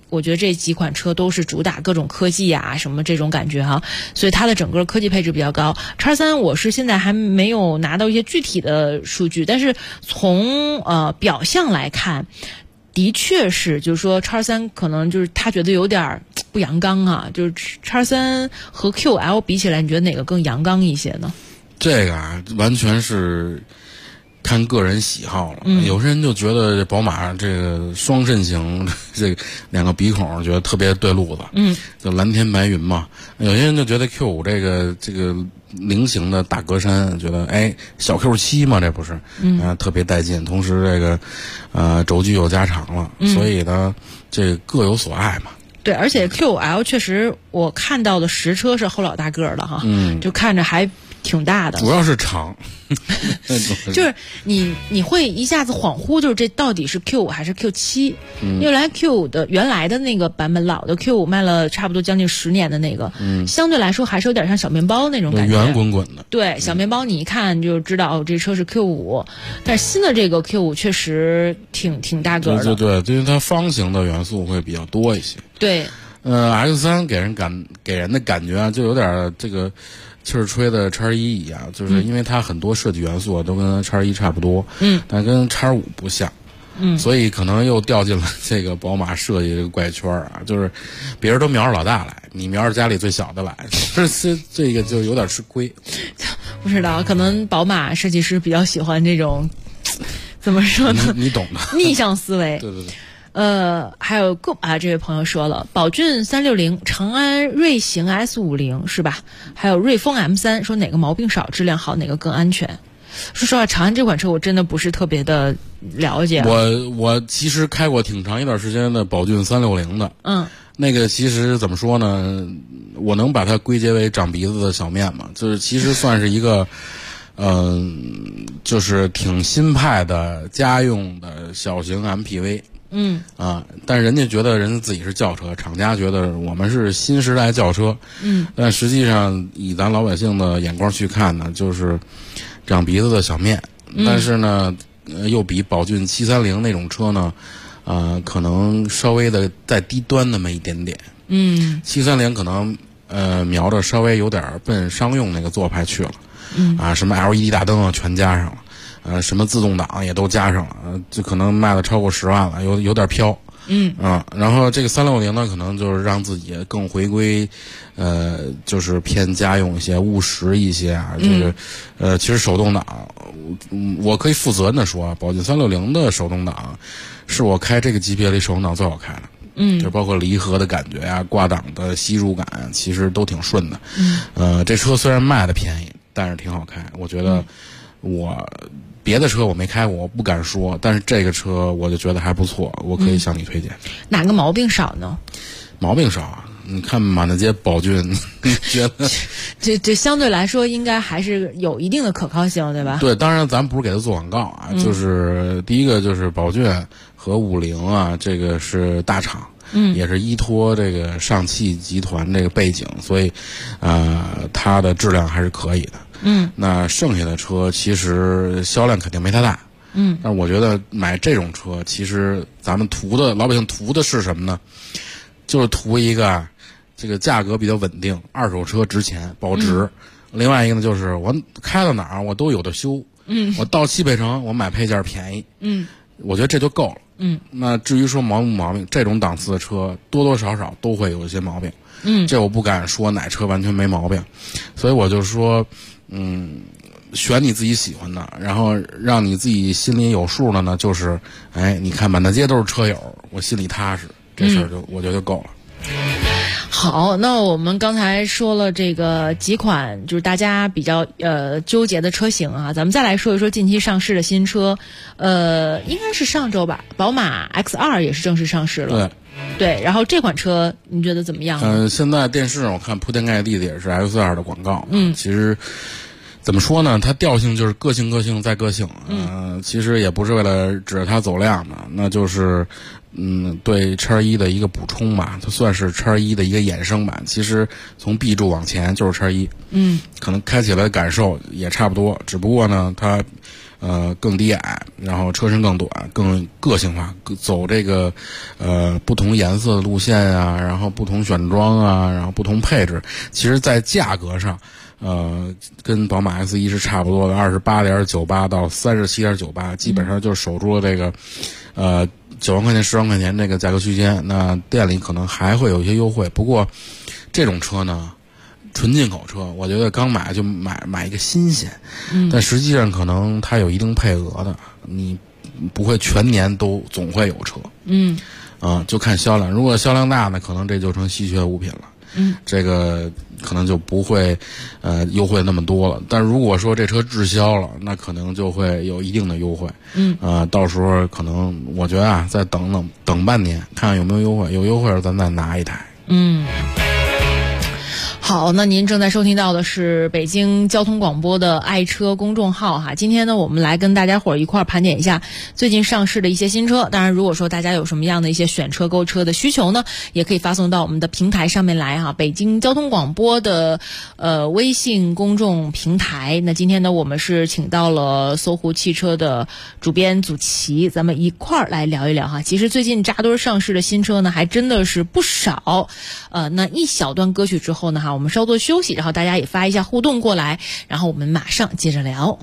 我觉得这几款车都是主打各种科技啊什么这种感觉哈，所以它的整个科技配置比较高。X3我是现在还没有拿到一些具体的数据，但是从表象来看，的确是就是说X3可能就是他觉得有点不阳刚啊，就是X3和 QL 比起来，你觉得哪个更阳刚一些呢？ 这个啊，完全是看个人喜好了。有些人就觉得宝马这个双肾型，这两个鼻孔觉得特别对路子，就蓝天白云嘛。有些人就觉得 Q5 这个菱形的大格栅，觉得小 Q7 嘛，这不是，特别带劲。同时这个轴距又加长了，所以呢，这各有所爱嘛。 对，而且 QL 确实我看到的实车是后老大个的哈，就看着还挺大的， 主要是长， 就是你会一下子恍惚，就是这到底是 Q5 还是 Q7？因为来 Q5 的原来的那个版本，老的 Q5 卖了差不多将近10年的那个，相对来说还是有点像小面包那种感觉， 圆滚滚的。 对，小面包你一看就知道这车是 Q5，但是新的这个 Q5 确实挺大个的。 对，因为它方形的元素会比较多一些。 对 ，X3 给人的感觉啊，就有点这个气儿吹的X1一样，就是因为它很多设计元素都跟X1差不多，但跟X5不像，所以可能又掉进了这个宝马设计这个怪圈啊，就是别人都瞄着老大来，你瞄着家里最小的来，这个就有点吃亏。 不知道，可能宝马设计师比较喜欢这种，怎么说呢？ 你懂的， 逆向思维。 对。 还有这位朋友说了，宝骏360、长安锐行 S50 是吧？还有瑞风 M3，说哪个毛病少，质量好，哪个更安全？说实话，长安这款车我真的不是特别的了解。 我其实开过挺长一段时间的宝骏360的，那个其实怎么说呢？我能把它归结为长鼻子的小面嘛，就是其实算是一个。就是挺新派的家用的小型 MPV，但人家觉得人家自己是轿车，厂家觉得我们是新时代轿车，但实际上以咱老百姓的眼光去看呢，就是长鼻子的小面，但是呢，又比宝骏730那种车呢，可能稍微的再低端那么一点点，730可能瞄着稍微有点奔商用那个做派去了。什么 LED 大灯啊全加上了，什么自动挡也都加上了，就可能卖了超过10万了，有点飘。然后这个360呢，可能就是让自己更回归，就是偏家用一些、务实一些啊。这个其实手动挡，我可以负责任的说，宝骏360的手动挡是我开这个级别里手动挡最好开的。就包括离合的感觉啊，挂档的吸入感，其实都挺顺的。这车虽然卖的便宜，但是挺好开。我觉得别的车我没开过，我不敢说，但是这个车我就觉得还不错，我可以向你推荐。 哪个毛病少呢？ 毛病少啊，你看满大街宝骏，觉得这相对来说应该还是有一定的可靠性，对吧？ 对，当然咱不是给他做广告啊，就是第一个就是宝骏和50啊，这个是大厂。也是依托这个上汽集团这个背景，所以，它的质量还是可以的。那剩下的车其实销量肯定没它大。但我觉得买这种车，其实咱们老百姓图的是什么呢？就是图一个这个价格比较稳定，二手车值钱保值。另外一个呢，就是我开到哪儿我都有的修。我到汽配城我买配件便宜。我觉得这就够了。那至于说毛不毛病，这种档次的车多多少少都会有一些毛病。这我不敢说哪车完全没毛病，所以我就说，选你自己喜欢的，然后让你自己心里有数的呢，就是你看满大街都是车友，我心里踏实，这事儿我觉得就够了。 好，那我们刚才说了这个几款就是大家比较纠结的车型啊，咱们再来说一说近期上市的新车，应该是上周吧，宝马 X2 也是正式上市了。对，然后这款车你觉得怎么样？ 现在电视上我看铺天盖地的也是 X2 的广告。其实怎么说呢？它调性就是个性再个性。其实也不是为了指着它走量的，那就是对X1的一个补充吧，它算是X1的一个衍生版。其实从 B 柱往前就是X1。可能开起来的感受也差不多，只不过呢，它更低矮，然后车身更短，更个性化，走这个不同颜色的路线啊，然后不同选装啊，然后不同配置，其实在价格上跟宝马 X1 是差不多的，28.98到37.98，基本上就守住了这个9万块钱10万块钱这个价格区间。那店里可能还会有一些优惠，不过这种车呢纯进口车，我觉得刚买就买一个新鲜，但实际上可能它有一定配额的，你不会全年都总会有车，就看销量，如果销量大呢，可能这就成稀缺物品了，这个可能就不会优惠那么多了。但如果说这车滞销了，那可能就会有一定的优惠，到时候可能我觉得再等半年，看看有没有优惠，有优惠咱再拿一台。 好，那您正在收听到的是北京交通广播的爱车公众号哈。今天呢，我们来跟大家伙儿一块儿盘点一下最近上市的一些新车。当然，如果说大家有什么样的一些选车购车的需求呢，也可以发送到我们的平台上面来哈。北京交通广播的微信公众平台。那今天呢，我们是请到了搜狐汽车的主编祖奇，咱们一块儿来聊一聊哈。其实最近扎堆上市的新车呢，还真的是不少。那一小段歌曲之后呢，我们稍作休息，然后大家也发一下互动过来，然后我们马上接着聊。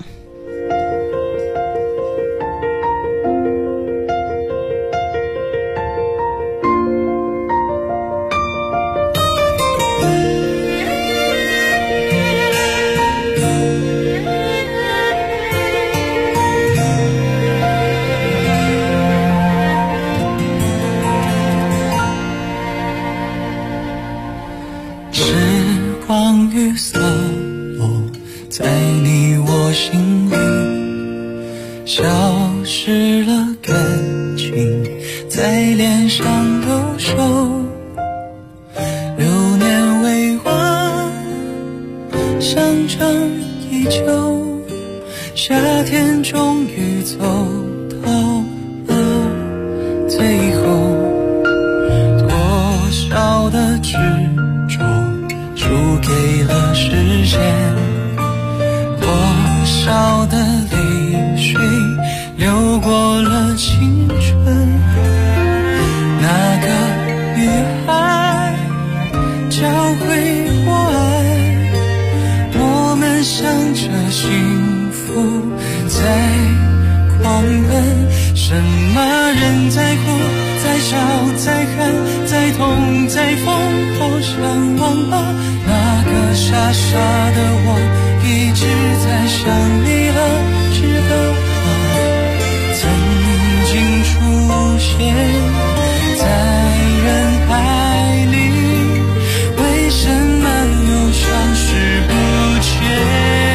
雨洒落在你我心里，消失了感情在脸上留守，6年未完相争依旧，夏天终于走到了最后，多少的执着输给了时间，多少的泪水流过了青春，那个女孩教会我爱，我们向着幸福在狂奔，什么人在哭在笑在恨在痛在疯，好想忘了那个傻傻的我，一直在想你了，值得我曾经出现在人海里，为什么又消失不见？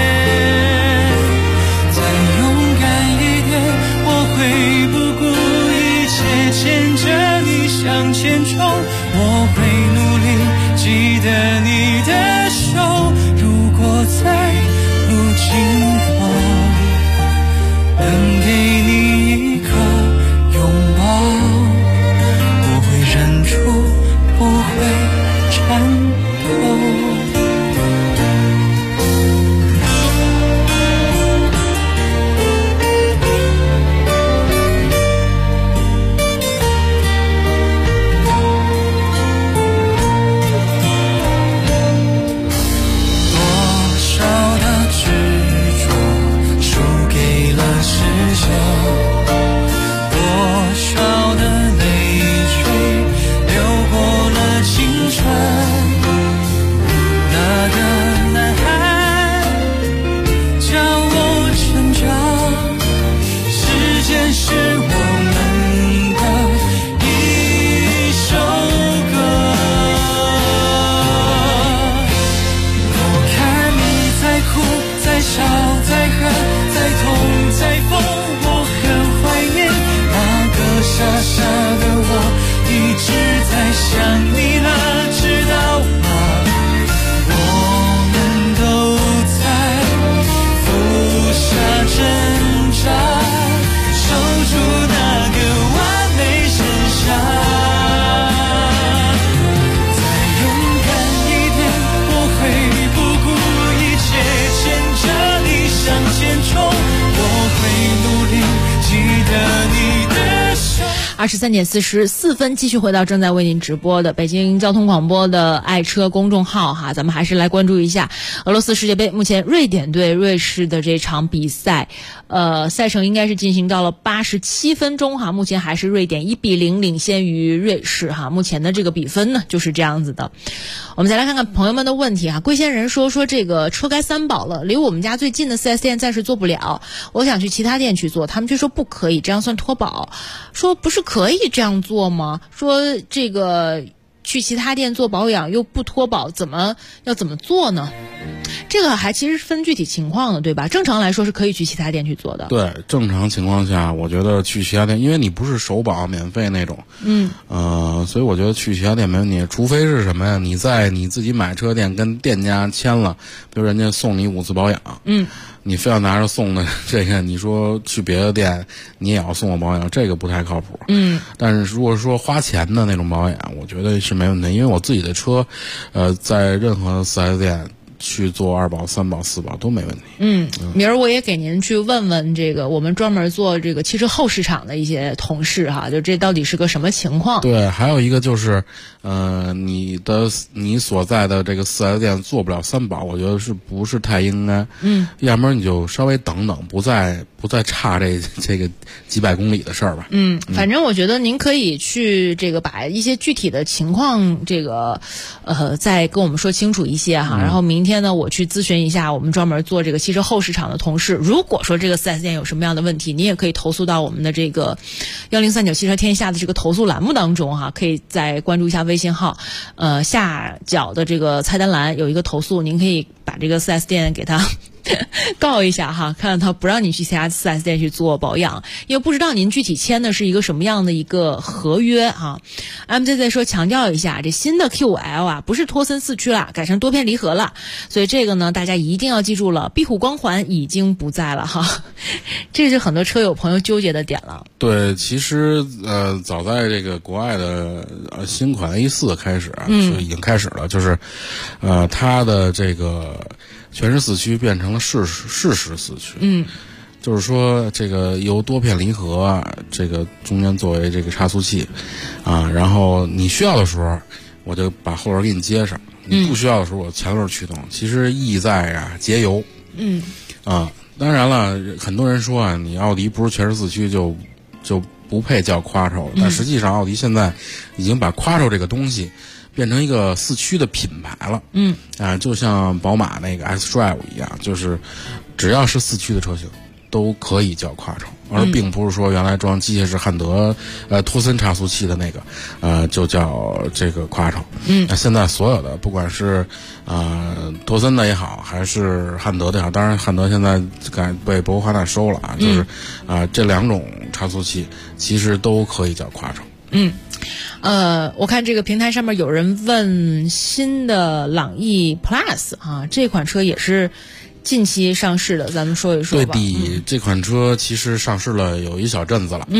再勇敢一点，我会不顾一切牵着你向前冲，我会努力记得你的手，如果在路尽头 23点44分，继续回到正在为您直播的北京交通广播的爱车公众号哈，咱们还是来关注一下俄罗斯世界杯。目前瑞典对瑞士的这场比赛，赛程应该是进行到了87分钟哈，目前还是瑞典1-0领先于瑞士哈，目前的这个比分呢就是这样子的。我们再来看看朋友们的问题哈，贵仙人说这个车该三保了，离我们家最近的 4S 店暂时做不了，我想去其他店去做，他们却说不可以，这样算脱保。说不是可以这样做吗？说这个去其他店做保养又不脱保，怎么做呢？这个还其实分具体情况的，对吧？正常来说是可以去其他店去做的。 对，正常情况下，我觉得去其他店，因为你不是首保免费那种，所以我觉得去其他店没问题。除非是什么呀？你在你自己买车店跟店家签了，比如人家送你5次保养，你非要拿着送的这个，你说去别的店你也要送我保养，这个不太靠谱。但是如果说花钱的那种保养，我觉得是没问题，因为我自己的车，在任何 4S 店去做2保、3保、4保都没问题。 明儿我也给您去问问这个我们专门做这个汽车后市场的一些同事哈，就这到底是个什么情况？ 对，还有一个就是，你所在的这个4S 店做不了3保，我觉得是不是太应该？要不然你就稍微等等，不再差这个几百公里的事儿吧。 反正我觉得您可以去这个把一些具体的情况这个再跟我们说清楚一些哈，然后明天呢我去咨询一下我们专门做这个汽车后市场的同事，如果说这个 4S 店有什么样的问题，你也可以投诉到我们的这个1039汽车天下的这个投诉栏目当中哈，可以再关注一下微信号，下角的这个菜单栏有一个投诉，您可以把这个 4S 店给他告一下哈，看看他不让你去其他 4S 店去做保养，因为不知道您具体签的是一个什么样的一个合约哈。MZZ 说强调一下，这新的 Q5L 啊不是托森4驱了，改成多片离合了，所以这个呢大家一定要记住了，壁虎光环已经不在了哈，这是很多车友朋友纠结的点了。 对，其实早在这个国外的新款 A4 开始就已经开始了，就是它的这个全时4驱变成了适时4驱，就是说这个由多片离合这个中间作为这个差速器然后你需要的时候我就把后轮给你接上，你不需要的时候我前轮驱动，其实意在节油。当然了，很多人说你奥迪不是全时4驱就不配叫 Quattro 了，但实际上奥迪现在已经把 Quattro 这个东西变成一个4驱的品牌了。就像宝马那个 X-Drive 一样，就是只要是4驱的车型都可以叫 Quattro，而并不是说原来装机械式汉德托森差速器的那个就叫这个 Quattro。那现在所有的不管是托森的也好，还是汉德的也好，当然汉德现在被博格华纳收了就是这2种差速器其实都可以叫 Quattro。 我看这个平台上面有人问新的朗逸 Plus 这款车也是近期上市的，咱们说一说吧。 对，这款车其实上市了有一小阵子了。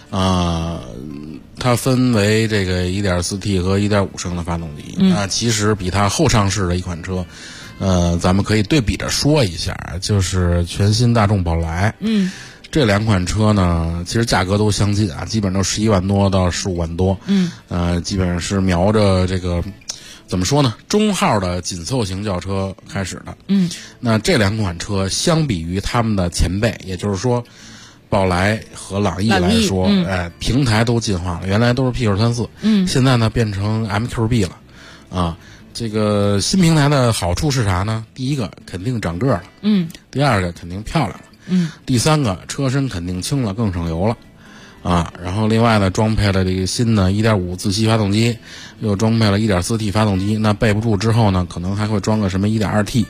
它分为这个 1.4T 和 1.5 升的发动机。那其实比它后上市的一款车，咱们可以对比着说一下，就是全新大众宝来。这2款车呢，其实价格都相近基本都11万多到15万多。基本上是瞄着这个怎么说呢，中号的紧凑型轿车开始的。那这2款车相比于他们的前辈，也就是说宝来和朗逸来说，平台都进化了，原来都是 P634，现在呢变成 MQB 了这个新平台的好处是啥呢？第一个肯定长个了，第二个肯定漂亮了，第三个车身肯定轻了，更省油了然后另外呢装配了这个新的 1.5 自吸发动机，又装配了 1.4T 发动机，那备不住之后呢可能还会装个什么 1.2T。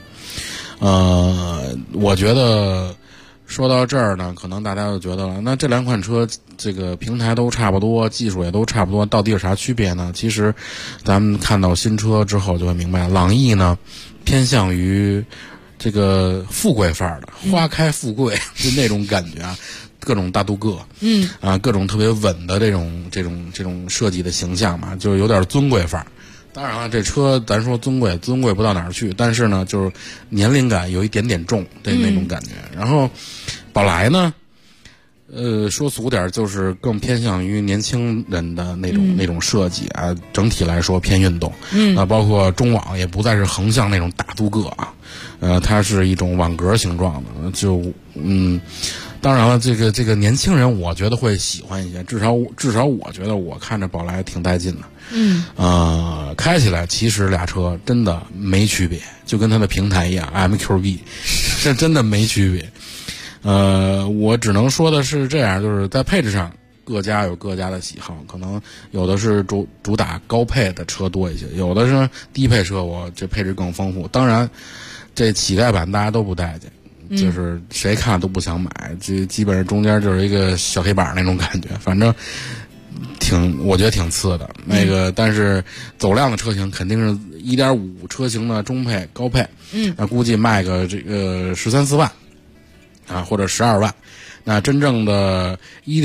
我觉得说到这儿呢，可能大家就觉得了，那这2款车这个平台都差不多，技术也都差不多，到底有啥区别呢？其实咱们看到新车之后就会明白，朗逸呢偏向于这个富贵范儿的，花开富贵就那种感觉各种大镀铬，各种特别稳的这种设计的形象嘛，就有点尊贵范儿。当然了，这车咱说尊贵不到哪儿去，但是呢，就是年龄感有一点点重的那种感觉。然后宝来呢， 说俗点就是更偏向于年轻人的那种设计啊，整体来说偏运动。包括中网也不再是横向那种大镀铬啊，它是一种网格形状的，当然了，这个年轻人我觉得会喜欢一些，至少我觉得我看着宝来挺带劲的。开起来其实俩车真的没区别，就跟它的平台一样 MQB 是真的没区别。我只能说的是这样，就是在配置上各家有各家的喜好，可能有的是主打高配的车多一些，有的是低配车我这配置更丰富。当然这乞丐版大家都不待见，就是谁看都不想买，这基本上中间就是一个小黑板那种感觉，反正我觉得挺次的。但是走量的车型肯定是 1.5 车型的中配高配，那估计卖个这个13、14万啊，或者12万。那真正的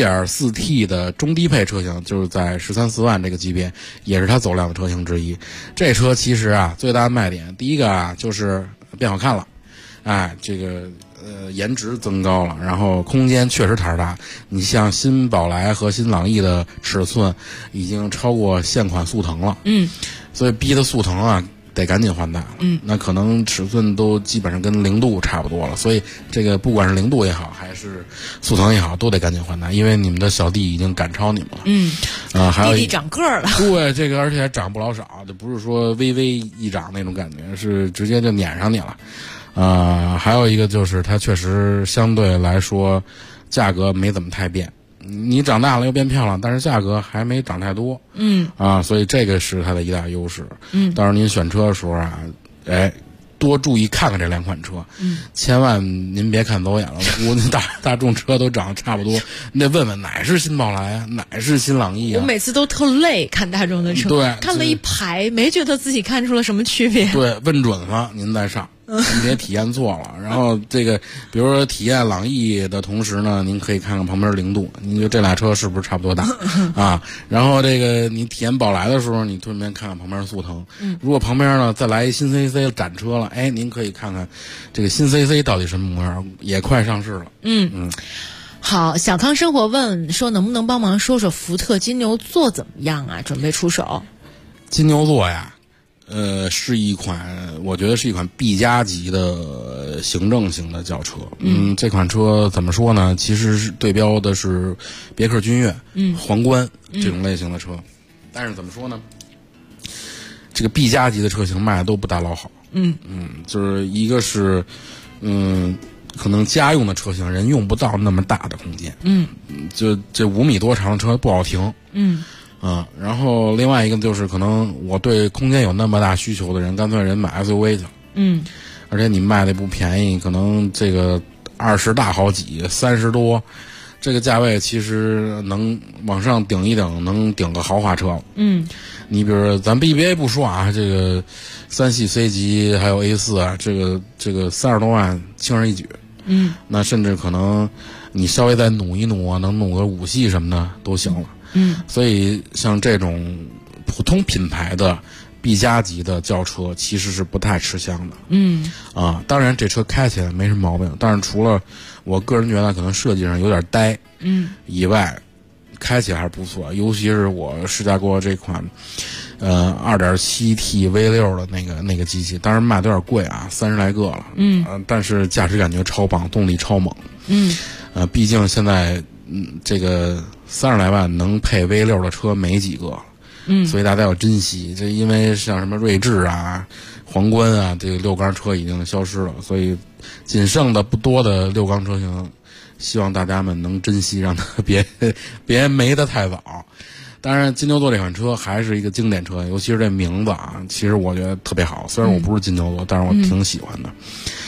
1.4T 的中低配车型就是在13、14万这个级别，也是它走量的车型之一。这车其实啊，最大的卖点，第一个啊就是变好看了，这个颜值增高了，然后空间确实台大。你像新宝来和新朗逸的尺寸已经超过现款速腾了，所以逼的速腾啊得赶紧换代了。那可能尺寸都基本上跟0度差不多了，所以这个不管是0度也好，还是速腾也好，都得赶紧换代，因为你们的小弟已经赶超你们了。还有弟弟长个儿了。 对，这个而且还长不老少，就不是说微微一长那种感觉，是直接就撵上你了。还有一个就是它确实相对来说价格没怎么太变，你长大了又变漂亮，但是价格还没涨太多。所以这个是它的一大优势。到时候您选车的时候啊，多注意看看这两款车，千万您别看走眼了。我那大众车都长得差不多，你得问问哪是新宝来啊，哪是新朗逸啊。 我每次都特累看大众的车， 对， 看了一排，没觉得自己看出了什么区别。 对，问准了您再上。您别体验错了，然后这个比如说体验朗逸的同时呢，您可以看看旁边0度，您觉得这俩车是不是差不多大啊？然后这个你体验宝来的时候，你顺便看看旁边速腾。如果旁边呢再来一新 CC 展车了，您可以看看这个新 CC 到底什么模样，也快上市了。 好，小康生活问说能不能帮忙说说福特金牛座怎么样啊？准备出手。 金牛座呀。是一款，我觉得是一款 B 加级的行政型的轿车。这款车怎么说呢？其实是对标的是别克君越、皇冠这种类型的车。但是怎么说呢？这个 B 加级的车型卖的都不大老好。就是一个是，可能家用的车型人用不到那么大的空间。就这5米多长的车不好停。然后另外一个就是可能我对空间有那么大需求的人，干脆人买 SUV 去了。而且你卖的也不便宜，可能这个20大好几30多，这个价位其实能往上顶一顶，能顶个豪华车了。你比如说咱 BBA 不说啊，这个3系 C 级还有 A4 啊，这个30多万轻而易举。那甚至可能你稍微再努一努啊，能努个5系什么的都行了。所以像这种普通品牌的 B 加级的轿车其实是不太吃香的。当然这车开起来没什么毛病，但是除了我个人觉得可能设计上有点呆以外，开起来还是不错。尤其是我试驾过这款2.7T V6 的那个机器，当然卖的有点贵啊，30来个了。但是驾驶感觉超棒，动力超猛。毕竟现在这个30来万能配 V6 的车没几个，所以大家要珍惜。这因为像什么锐志啊、皇冠啊，这个6缸车已经消失了，所以仅剩的不多的6缸车型，希望大家们能珍惜，让它别没得太早。当然，金牛座这款车还是一个经典车，尤其是这名字啊，其实我觉得特别好。虽然我不是金牛座，但是我挺喜欢的。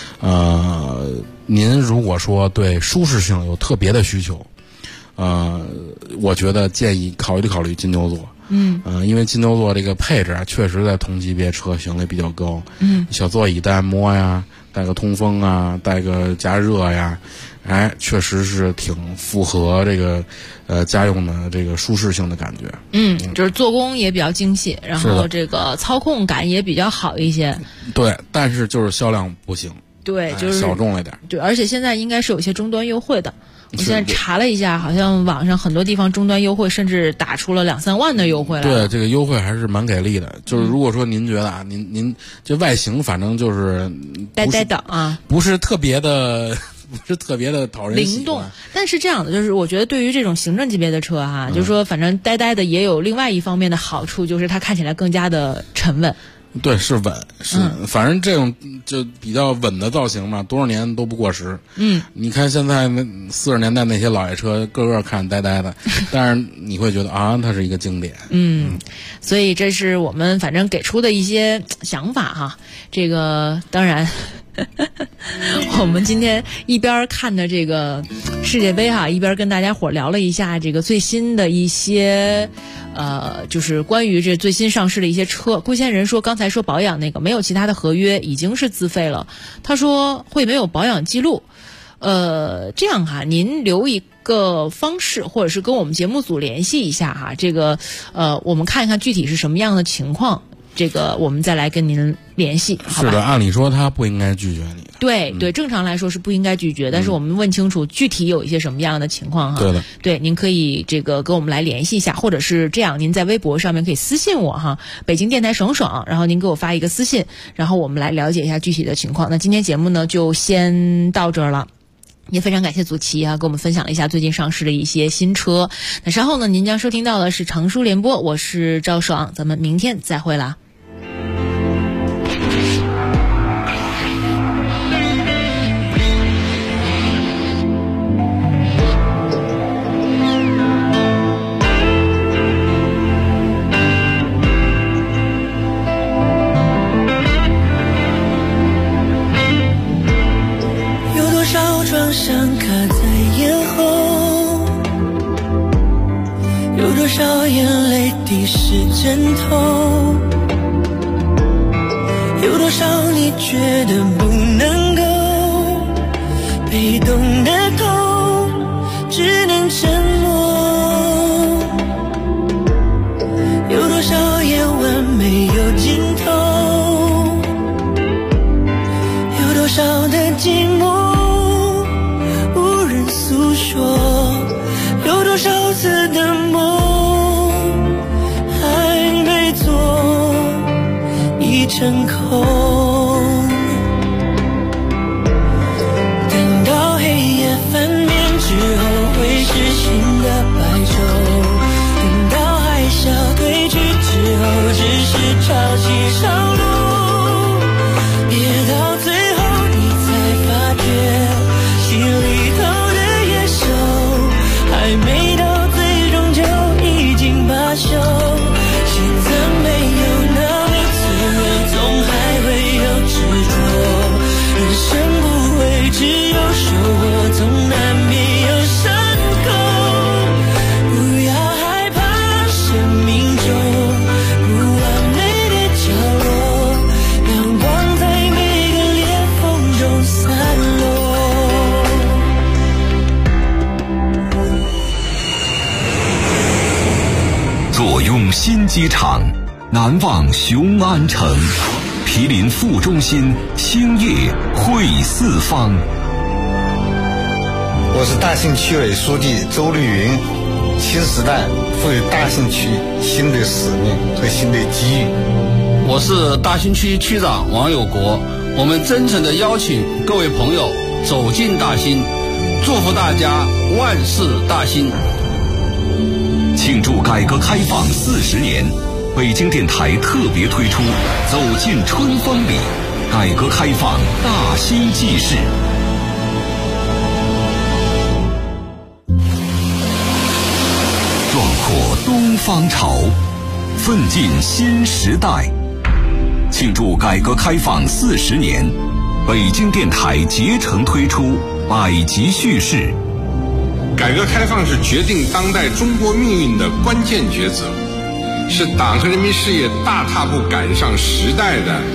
您如果说对舒适性有特别的需求，我觉得建议考虑金牛座。因为金牛座这个配置啊，确实在同级别车型里比较高。小座椅带按摩呀，带个通风啊，带个加热呀，确实是挺符合这个家用的这个舒适性的感觉。 就是做工也比较精细，然后这个操控感也比较好一些。 对，但是就是销量不行。 对，就是小众了点。 对，而且现在应该是有一些终端优惠的。我现在查了一下，好像网上很多地方终端优惠，甚至打出了2-3万的优惠来。 对，这个优惠还是蛮给力的。就是如果说您觉得啊，您这外形反正就是呆呆的啊， 不是特别的讨人喜欢灵动。但是这样的，就是我觉得对于这种行政级别的车哈，就是说反正呆呆的也有另外一方面的好处，就是它看起来更加的沉稳。 对，是稳，是，反正这种就比较稳的造型嘛，多少年都不过时。你看现在那40年代那些老爷车，个个看呆呆的，但是你会觉得啊，它是一个经典。 所以这是我们反正给出的一些想法哈。这个当然。我们今天一边看的这个世界杯哈，一边跟大家伙聊了一下这个最新的一些就是关于这最新上市的一些车。龟仙人说刚才说保养那个没有其他的合约，已经是自费了，他说会没有保养记录。这样哈，您留一个方式，或者是跟我们节目组联系一下哈，这个我们看一看具体是什么样的情况，这个我们再来跟您联系，好吧？ 是的，按理说他不应该拒绝你的。 对对，正常来说是不应该拒绝，但是我们问清楚具体有一些什么样的情况哈。 对的， 对，您可以这个跟我们来联系一下，或者是这样，您在微博上面可以私信我哈，北京电台爽爽，然后您给我发一个私信，然后我们来了解一下具体的情况。那今天节目呢就先到这儿了。也非常感谢祖奇啊，跟我们分享了一下最近上市的一些新车。那稍后呢，您将收听到的是长舒联播，我是赵爽，咱们明天再会啦。 伤卡在咽喉，有多少眼泪滴湿枕头，有多少你觉得不能够，被动的痛只能沉默，有多少夜晚没有尽头，有多少的寂寞诉说，有多少次的梦还没做已成空，等到黑夜翻面之后会是新的白昼，等到海啸退去之后只是潮起潮落，别到最后你才发觉心里头还没到最终就已经罢休，现在没有那么脆弱，总还会有执着，人生不会只有收获，总难免有伤口，不要害怕生命中不完美的角落，阳光在每个裂缝中散落。 坐拥新机场，难忘雄安城，毗邻副中心，兴业汇四方。 我是大兴区委书记周绿云，新时代赋予大兴区新的使命和新的机遇。 我是大兴区区长王有国，我们真诚地邀请各位朋友走进大兴，祝福大家万事大兴。 庆祝改革开放40年，北京电台特别推出走进春风里，改革开放大兴纪事。壮阔东方潮，奋进新时代。庆祝改革开放40年，北京电台竭诚推出百集叙事。 改革开放是决定当代中国命运的关键抉择，是党和人民事业大踏步赶上时代的